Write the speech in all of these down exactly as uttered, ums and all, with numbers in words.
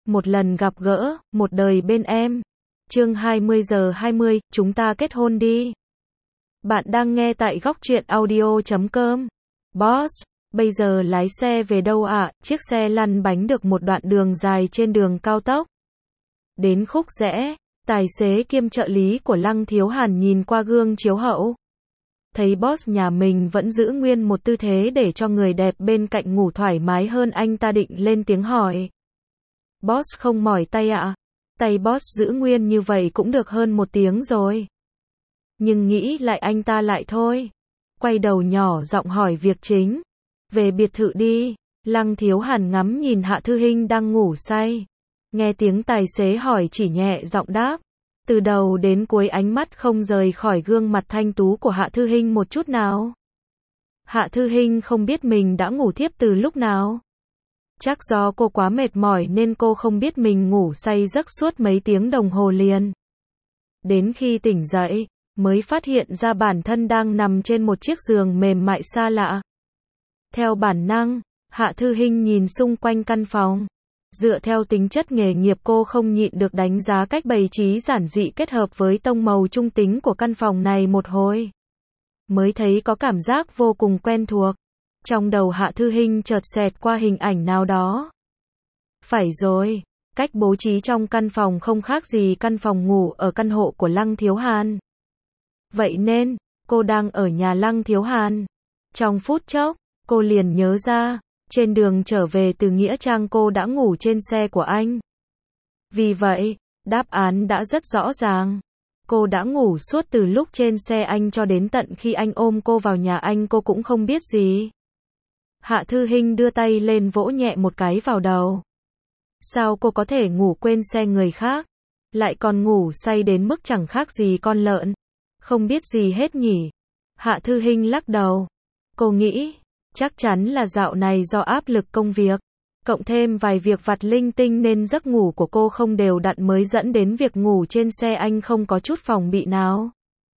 một lần gặp gỡ, một đời bên em. Chương hai mươi giờ hai mươi, chúng ta kết hôn đi. Bạn đang nghe tại góc truyện audio chấm com. Boss, bây giờ lái xe về đâu ạ? À? Chiếc xe lăn bánh được một đoạn đường dài trên đường cao tốc. Đến khúc rẽ, tài xế kiêm trợ lý của Lăng Thiếu Hàn nhìn qua gương chiếu hậu. Thấy boss nhà mình vẫn giữ nguyên một tư thế để cho người đẹp bên cạnh ngủ thoải mái hơn, anh ta định lên tiếng hỏi. Boss không mỏi tay ạ? À? Tay boss giữ nguyên như vậy cũng được hơn một tiếng rồi. Nhưng nghĩ lại anh ta lại thôi. Quay đầu nhỏ giọng hỏi việc chính. Về biệt thự đi. Lăng Thiếu Hàn ngắm nhìn Hạ Thư Hinh đang ngủ say. Nghe tiếng tài xế hỏi chỉ nhẹ giọng đáp. Từ đầu đến cuối ánh mắt không rời khỏi gương mặt thanh tú của Hạ Thư Hinh một chút nào. Hạ Thư Hinh không biết mình đã ngủ thiếp từ lúc nào. Chắc do cô quá mệt mỏi nên cô không biết mình ngủ say giấc suốt mấy tiếng đồng hồ liền. Đến khi tỉnh dậy, mới phát hiện ra bản thân đang nằm trên một chiếc giường mềm mại xa lạ. Theo bản năng, Hạ Thư Hinh nhìn xung quanh căn phòng. Dựa theo tính chất nghề nghiệp cô không nhịn được đánh giá cách bày trí giản dị kết hợp với tông màu trung tính của căn phòng này một hồi. Mới thấy có cảm giác vô cùng quen thuộc. Trong đầu Hạ Thư Hinh chợt xẹt qua hình ảnh nào đó. Phải rồi, cách bố trí trong căn phòng không khác gì căn phòng ngủ ở căn hộ của Lăng Thiếu Hàn. Vậy nên, cô đang ở nhà Lăng Thiếu Hàn. Trong phút chốc, cô liền nhớ ra, trên đường trở về từ Nghĩa Trang cô đã ngủ trên xe của anh. Vì vậy, đáp án đã rất rõ ràng. Cô đã ngủ suốt từ lúc trên xe anh cho đến tận khi anh ôm cô vào nhà anh, cô cũng không biết gì. Hạ Thư Hinh đưa tay lên vỗ nhẹ một cái vào đầu. Sao cô có thể ngủ quên xe người khác? Lại còn ngủ say đến mức chẳng khác gì con lợn. Không biết gì hết nhỉ? Hạ Thư Hinh lắc đầu. Cô nghĩ, chắc chắn là dạo này do áp lực công việc, cộng thêm vài việc vặt linh tinh nên giấc ngủ của cô không đều đặn mới dẫn đến việc ngủ trên xe anh không có chút phòng bị nào.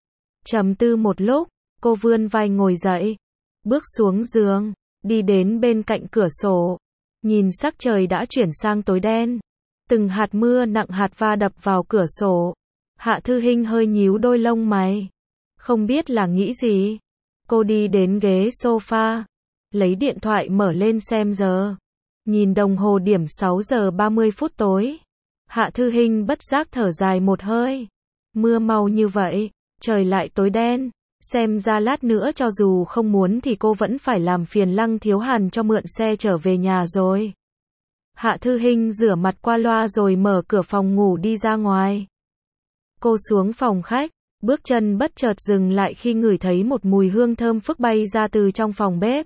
Trầm tư một lúc, cô vươn vai ngồi dậy, bước xuống giường, đi đến bên cạnh cửa sổ, nhìn sắc trời đã chuyển sang tối đen. Từng hạt mưa nặng hạt va đập vào cửa sổ. Hạ Thư Hinh hơi nhíu đôi lông mày. Không biết là nghĩ gì. Cô đi đến ghế sofa, lấy điện thoại mở lên xem giờ. Nhìn đồng hồ điểm sáu giờ ba mươi phút tối. Hạ Thư Hinh bất giác thở dài một hơi. Mưa mau như vậy, trời lại tối đen. Xem ra lát nữa cho dù không muốn thì cô vẫn phải làm phiền Lăng Thiếu Hàn cho mượn xe trở về nhà rồi. Hạ Thư Hinh rửa mặt qua loa rồi mở cửa phòng ngủ đi ra ngoài. Cô xuống phòng khách, bước chân bất chợt dừng lại khi ngửi thấy một mùi hương thơm phức bay ra từ trong phòng bếp.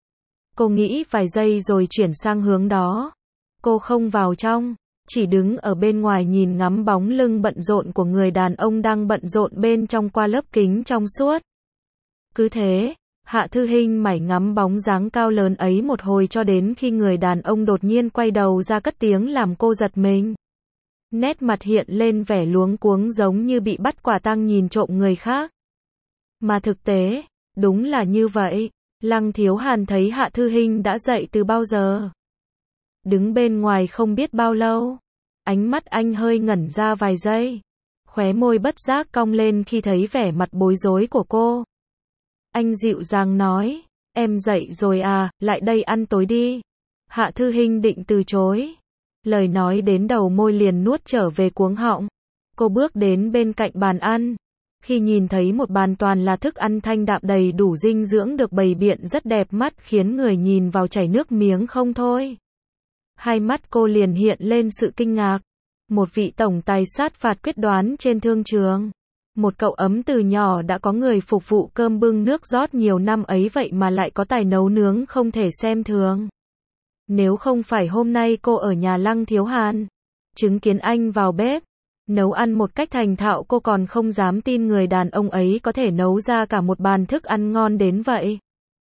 Cô nghĩ vài giây rồi chuyển sang hướng đó. Cô không vào trong, chỉ đứng ở bên ngoài nhìn ngắm bóng lưng bận rộn của người đàn ông đang bận rộn bên trong qua lớp kính trong suốt. Cứ thế, Hạ Thư Hinh mải ngắm bóng dáng cao lớn ấy một hồi cho đến khi người đàn ông đột nhiên quay đầu ra cất tiếng làm cô giật mình. Nét mặt hiện lên vẻ luống cuống giống như bị bắt quả tang nhìn trộm người khác. Mà thực tế, đúng là như vậy. Lăng Thiếu Hàn thấy Hạ Thư Hinh đã dậy từ bao giờ. Đứng bên ngoài không biết bao lâu. Ánh mắt anh hơi ngẩn ra vài giây. Khóe môi bất giác cong lên khi thấy vẻ mặt bối rối của cô. Anh dịu dàng nói, em dậy rồi à, lại đây ăn tối đi. Hạ Thư Hinh định từ chối. Lời nói đến đầu môi liền nuốt trở về cuống họng. Cô bước đến bên cạnh bàn ăn. Khi nhìn thấy một bàn toàn là thức ăn thanh đạm đầy đủ dinh dưỡng được bày biện rất đẹp mắt khiến người nhìn vào chảy nước miếng không thôi. Hai mắt cô liền hiện lên sự kinh ngạc. Một vị tổng tài sát phạt quyết đoán trên thương trường. Một cậu ấm từ nhỏ đã có người phục vụ cơm bưng nước rót nhiều năm ấy vậy mà lại có tài nấu nướng không thể xem thường. Nếu không phải hôm nay cô ở nhà Lăng Thiếu Hàn, chứng kiến anh vào bếp, nấu ăn một cách thành thạo, cô còn không dám tin người đàn ông ấy có thể nấu ra cả một bàn thức ăn ngon đến vậy.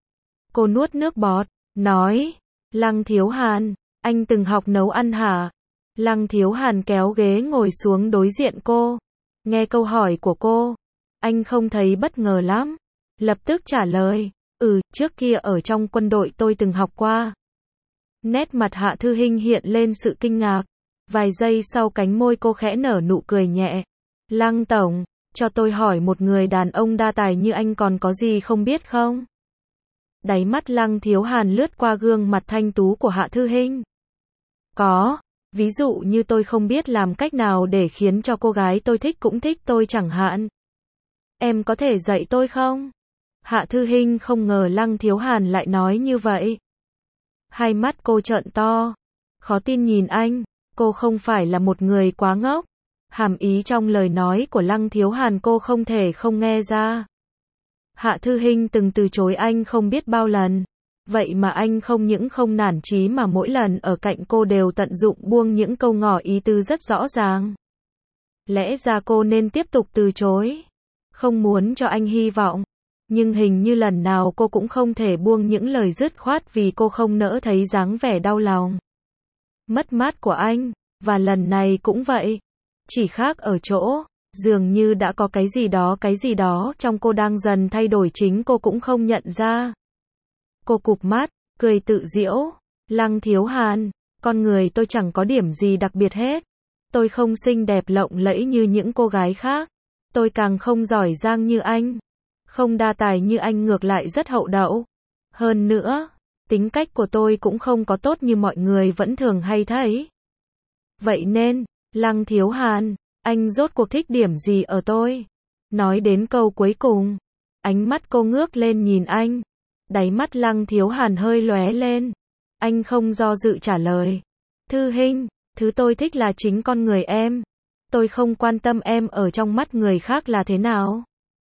Cô nuốt nước bọt, nói, Lăng Thiếu Hàn, anh từng học nấu ăn hả? Lăng Thiếu Hàn kéo ghế ngồi xuống đối diện cô. Nghe câu hỏi của cô, anh không thấy bất ngờ lắm. Lập tức trả lời, ừ, trước kia ở trong quân đội tôi từng học qua. Nét mặt Hạ Thư Hinh hiện lên sự kinh ngạc. Vài giây sau cánh môi cô khẽ nở nụ cười nhẹ. Lăng tổng, cho tôi hỏi một người đàn ông đa tài như anh còn có gì không biết không? Đáy mắt Lăng Thiếu Hàn lướt qua gương mặt thanh tú của Hạ Thư Hinh. Có, ví dụ như tôi không biết làm cách nào để khiến cho cô gái tôi thích cũng thích tôi chẳng hạn. Em có thể dạy tôi không? Hạ Thư Hinh không ngờ Lăng Thiếu Hàn lại nói như vậy. Hai mắt cô trợn to, khó tin nhìn anh, cô không phải là một người quá ngốc. Hàm ý trong lời nói của Lăng Thiếu Hàn cô không thể không nghe ra. Hạ Thư Hinh từng từ chối anh không biết bao lần. Vậy mà anh không những không nản chí mà mỗi lần ở cạnh cô đều tận dụng buông những câu ngỏ ý tứ rất rõ ràng. Lẽ ra cô nên tiếp tục từ chối, không muốn cho anh hy vọng. Nhưng hình như lần nào cô cũng không thể buông những lời dứt khoát vì cô không nỡ thấy dáng vẻ đau lòng, mất mát của anh. Và lần này cũng vậy. Chỉ khác ở chỗ, dường như đã có cái gì đó cái gì đó trong cô đang dần thay đổi chính cô cũng không nhận ra. Cô cụp mắt, cười tự giễu. Lăng Thiếu Hàn, con người tôi chẳng có điểm gì đặc biệt hết. Tôi không xinh đẹp lộng lẫy như những cô gái khác. Tôi càng không giỏi giang như anh. Không đa tài như anh, ngược lại rất hậu đậu. Hơn nữa, tính cách của tôi cũng không có tốt như mọi người vẫn thường hay thấy. Vậy nên, Lăng Thiếu Hàn, anh rốt cuộc thích điểm gì ở tôi? Nói đến câu cuối cùng, ánh mắt cô ngước lên nhìn anh. Đáy mắt Lăng Thiếu Hàn hơi lóe lên. Anh không do dự trả lời. Thư Hinh, thứ tôi thích là chính con người em. Tôi không quan tâm em ở trong mắt người khác là thế nào.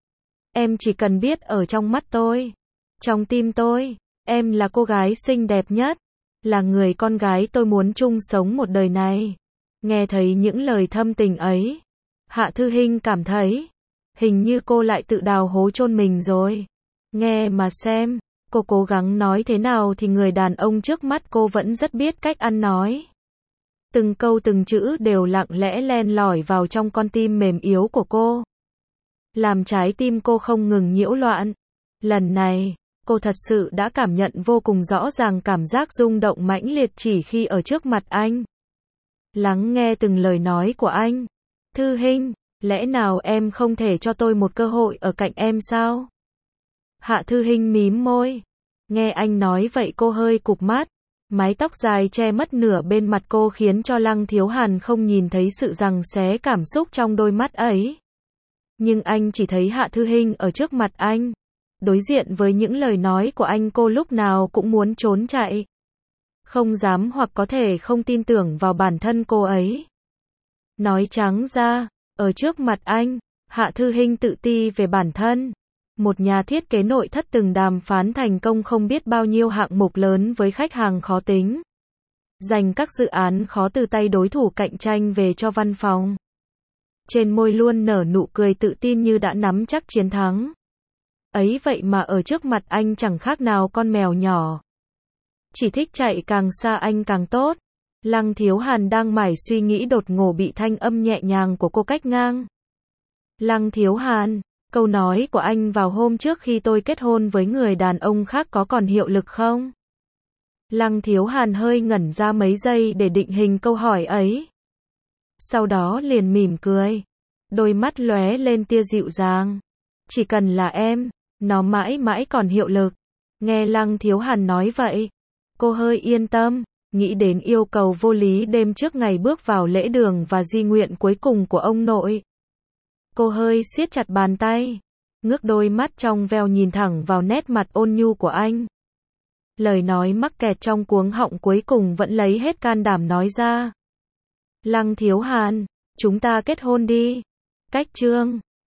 Em chỉ cần biết ở trong mắt tôi, trong tim tôi, em là cô gái xinh đẹp nhất, là người con gái tôi muốn chung sống một đời này. Nghe thấy những lời thâm tình ấy, Hạ Thư Hinh cảm thấy, hình như cô lại tự đào hố chôn mình rồi. Nghe mà xem, cô cố gắng nói thế nào thì người đàn ông trước mắt cô vẫn rất biết cách ăn nói. Từng câu từng chữ đều lặng lẽ len lỏi vào trong con tim mềm yếu của cô, làm trái tim cô không ngừng nhiễu loạn. Lần này, cô thật sự đã cảm nhận vô cùng rõ ràng cảm giác rung động mãnh liệt chỉ khi ở trước mặt anh. Lắng nghe từng lời nói của anh. Thư Hinh, lẽ nào em không thể cho tôi một cơ hội ở cạnh em sao? Hạ Thư Hinh mím môi. Nghe anh nói vậy cô hơi cụp mắt. Mái tóc dài che mất nửa bên mặt cô khiến cho Lăng Thiếu Hàn không nhìn thấy sự giằng xé cảm xúc trong đôi mắt ấy. Nhưng anh chỉ thấy Hạ Thư Hinh ở trước mặt anh. Đối diện với những lời nói của anh cô lúc nào cũng muốn trốn chạy. Không dám hoặc có thể không tin tưởng vào bản thân cô ấy. Nói trắng ra, ở trước mặt anh, Hạ Thư Hinh tự ti về bản thân. Một nhà thiết kế nội thất từng đàm phán thành công không biết bao nhiêu hạng mục lớn với khách hàng khó tính. Giành các dự án khó từ tay đối thủ cạnh tranh về cho văn phòng. Trên môi luôn nở nụ cười tự tin như đã nắm chắc chiến thắng. Ấy vậy mà ở trước mặt anh chẳng khác nào con mèo nhỏ. Chỉ thích chạy càng xa anh càng tốt. Lăng Thiếu Hàn đang mải suy nghĩ đột ngột bị thanh âm nhẹ nhàng của cô cách ngang. Lăng Thiếu Hàn, câu nói của anh vào hôm trước khi tôi kết hôn với người đàn ông khác có còn hiệu lực không? Lăng Thiếu Hàn hơi ngẩn ra mấy giây để định hình câu hỏi ấy. Sau đó liền mỉm cười. Đôi mắt lóe lên tia dịu dàng. Chỉ cần là em, nó mãi mãi còn hiệu lực. Nghe Lăng Thiếu Hàn nói vậy, cô hơi yên tâm, nghĩ đến yêu cầu vô lý đêm trước ngày bước vào lễ đường và di nguyện cuối cùng của ông nội. Cô hơi siết chặt bàn tay, ngước đôi mắt trong veo nhìn thẳng vào nét mặt ôn nhu của anh. Lời nói mắc kẹt trong cuống họng cuối cùng vẫn lấy hết can đảm nói ra. Lăng Thiếu Hàn, chúng ta kết hôn đi. Cách chương